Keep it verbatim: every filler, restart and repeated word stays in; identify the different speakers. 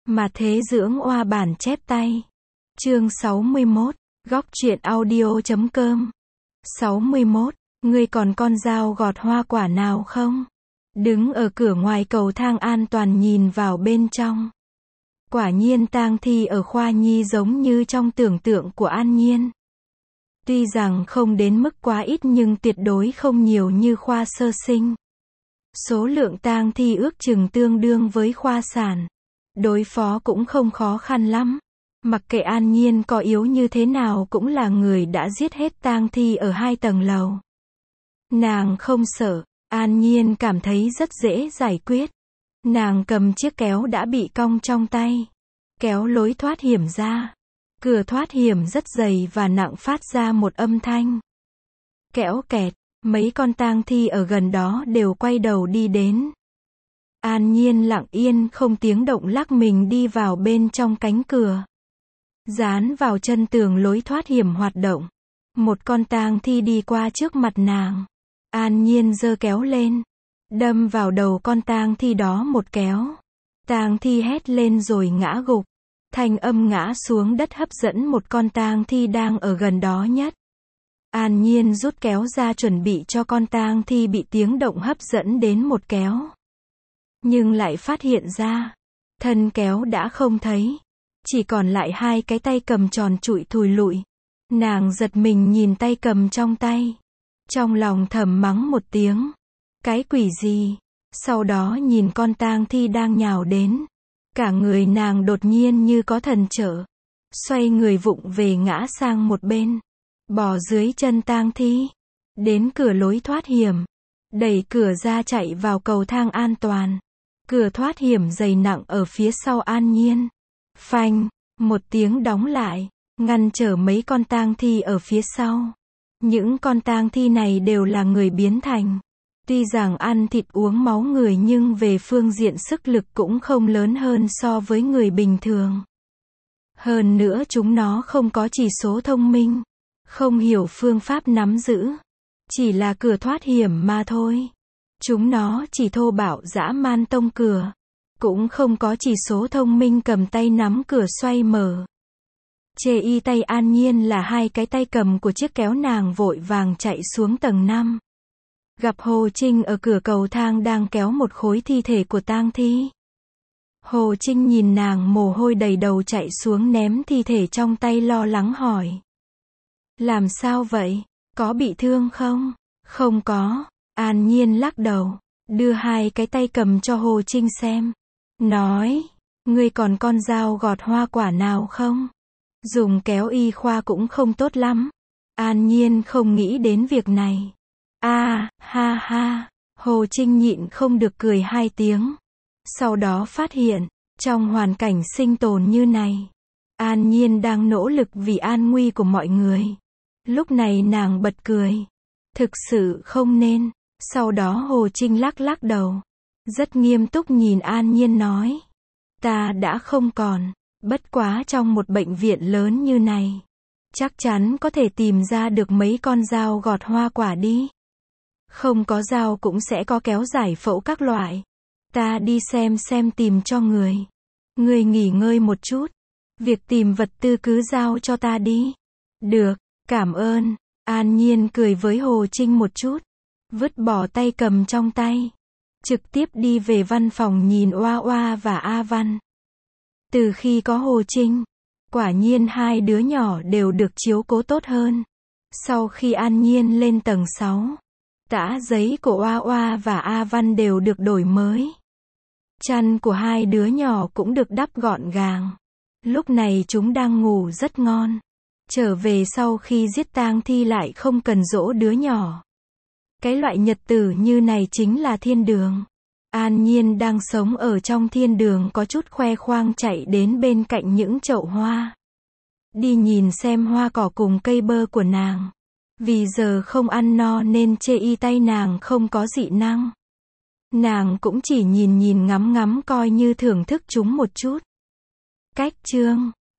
Speaker 1: Mà thế dưỡng oa bản chép tay. Chương sáu mươi mốt, góc truyện audio chấm com. sáu mươi mốt, ngươi còn con dao gọt hoa quả nào không? Đứng ở cửa ngoài cầu thang an toàn nhìn vào bên trong. Quả nhiên tang thi ở khoa nhi giống như trong tưởng tượng của An Nhiên. Tuy rằng không đến mức quá ít nhưng tuyệt đối không nhiều như khoa sơ sinh. Số lượng tang thi ước chừng tương đương với khoa sản. Đối phó cũng không khó khăn lắm. Mặc kệ An Nhiên có yếu như thế nào cũng là người đã giết hết tang thi ở hai tầng lầu. Nàng không sợ, An Nhiên cảm thấy rất dễ giải quyết. Nàng cầm chiếc kéo đã bị cong trong tay. Kéo lối thoát hiểm ra. Cửa thoát hiểm rất dày và nặng phát ra một âm thanh. Kéo kẹt, mấy con tang thi ở gần đó đều quay đầu đi đến. An Nhiên lặng yên không tiếng động lắc mình đi vào bên trong cánh cửa. Dán vào chân tường lối thoát hiểm hoạt động. Một con tang thi đi qua trước mặt nàng. An Nhiên giơ kéo lên. Đâm vào đầu con tang thi đó một kéo. Tang thi hét lên rồi ngã gục. Thanh âm ngã xuống đất hấp dẫn một con tang thi đang ở gần đó nhất. An Nhiên rút kéo ra chuẩn bị cho con tang thi bị tiếng động hấp dẫn đến một kéo. Nhưng lại phát hiện ra, thân kéo đã không thấy. Chỉ còn lại hai cái tay cầm tròn trụi thùi lụi. Nàng giật mình nhìn tay cầm trong tay. Trong lòng thầm mắng một tiếng. Cái quỷ gì? Sau đó nhìn con tang thi đang nhào đến. Cả người nàng đột nhiên như có thần trợ. Xoay người vụng về ngã sang một bên. Bò dưới chân tang thi. Đến cửa lối thoát hiểm. Đẩy cửa ra chạy vào cầu thang an toàn. Cửa thoát hiểm dày nặng ở phía sau An Nhiên. Phanh, một tiếng đóng lại, ngăn trở mấy con tang thi ở phía sau. Những con tang thi này đều là người biến thành. Tuy rằng ăn thịt uống máu người nhưng về phương diện sức lực cũng không lớn hơn so với người bình thường. Hơn nữa chúng nó không có chỉ số thông minh, không hiểu phương pháp nắm giữ. Chỉ là cửa thoát hiểm mà thôi. Chúng nó chỉ thô bạo dã man tông cửa. Cũng không có chỉ số thông minh cầm tay nắm cửa xoay mở. Chê y tay An Nhiên là hai cái tay cầm của chiếc kéo, nàng vội vàng chạy xuống tầng năm. Gặp Hồ Trinh ở cửa cầu thang đang kéo một khối thi thể của tang thi. Hồ Trinh nhìn nàng mồ hôi đầy đầu chạy xuống ném thi thể trong tay lo lắng hỏi. Làm sao vậy? Có bị thương không? Không có. An Nhiên lắc đầu, đưa hai cái tay cầm cho Hồ Trinh xem. Nói, ngươi còn con dao gọt hoa quả nào không? Dùng kéo y khoa cũng không tốt lắm. An Nhiên không nghĩ đến việc này. A, ha ha, Hồ Trinh nhịn không được cười hai tiếng. Sau đó phát hiện, trong hoàn cảnh sinh tồn như này, An Nhiên đang nỗ lực vì an nguy của mọi người. Lúc này nàng bật cười. Thực sự không nên. Sau đó Hồ Trinh lắc lắc đầu. Rất nghiêm túc nhìn An Nhiên nói. Ta đã không còn. Bất quá trong một bệnh viện lớn như này. Chắc chắn có thể tìm ra được mấy con dao gọt hoa quả đi. Không có dao cũng sẽ có kéo giải phẫu các loại. Ta đi xem xem tìm cho người. Người nghỉ ngơi một chút. Việc tìm vật tư cứ giao cho ta đi. Được, cảm ơn. An Nhiên cười với Hồ Trinh một chút. Vứt bỏ tay cầm trong tay. Trực tiếp đi về văn phòng nhìn Oa Oa và A Văn. Từ khi có Hồ Trinh, quả nhiên hai đứa nhỏ đều được chiếu cố tốt hơn. Sau khi An Nhiên lên tầng sáu, tã giấy của Oa Oa và A Văn đều được đổi mới. Chăn của hai đứa nhỏ cũng được đắp gọn gàng. Lúc này chúng đang ngủ rất ngon. Trở về sau khi giết tang thi lại không cần dỗ đứa nhỏ. Cái loại nhật tử như này chính là thiên đường. An Nhiên đang sống ở trong thiên đường có chút khoe khoang chạy đến bên cạnh những chậu hoa. Đi nhìn xem hoa cỏ cùng cây bơ của nàng. Vì giờ không ăn no nên chê y tay nàng không có dị năng. Nàng cũng chỉ nhìn nhìn ngắm ngắm coi như thưởng thức chúng một chút. Cách chương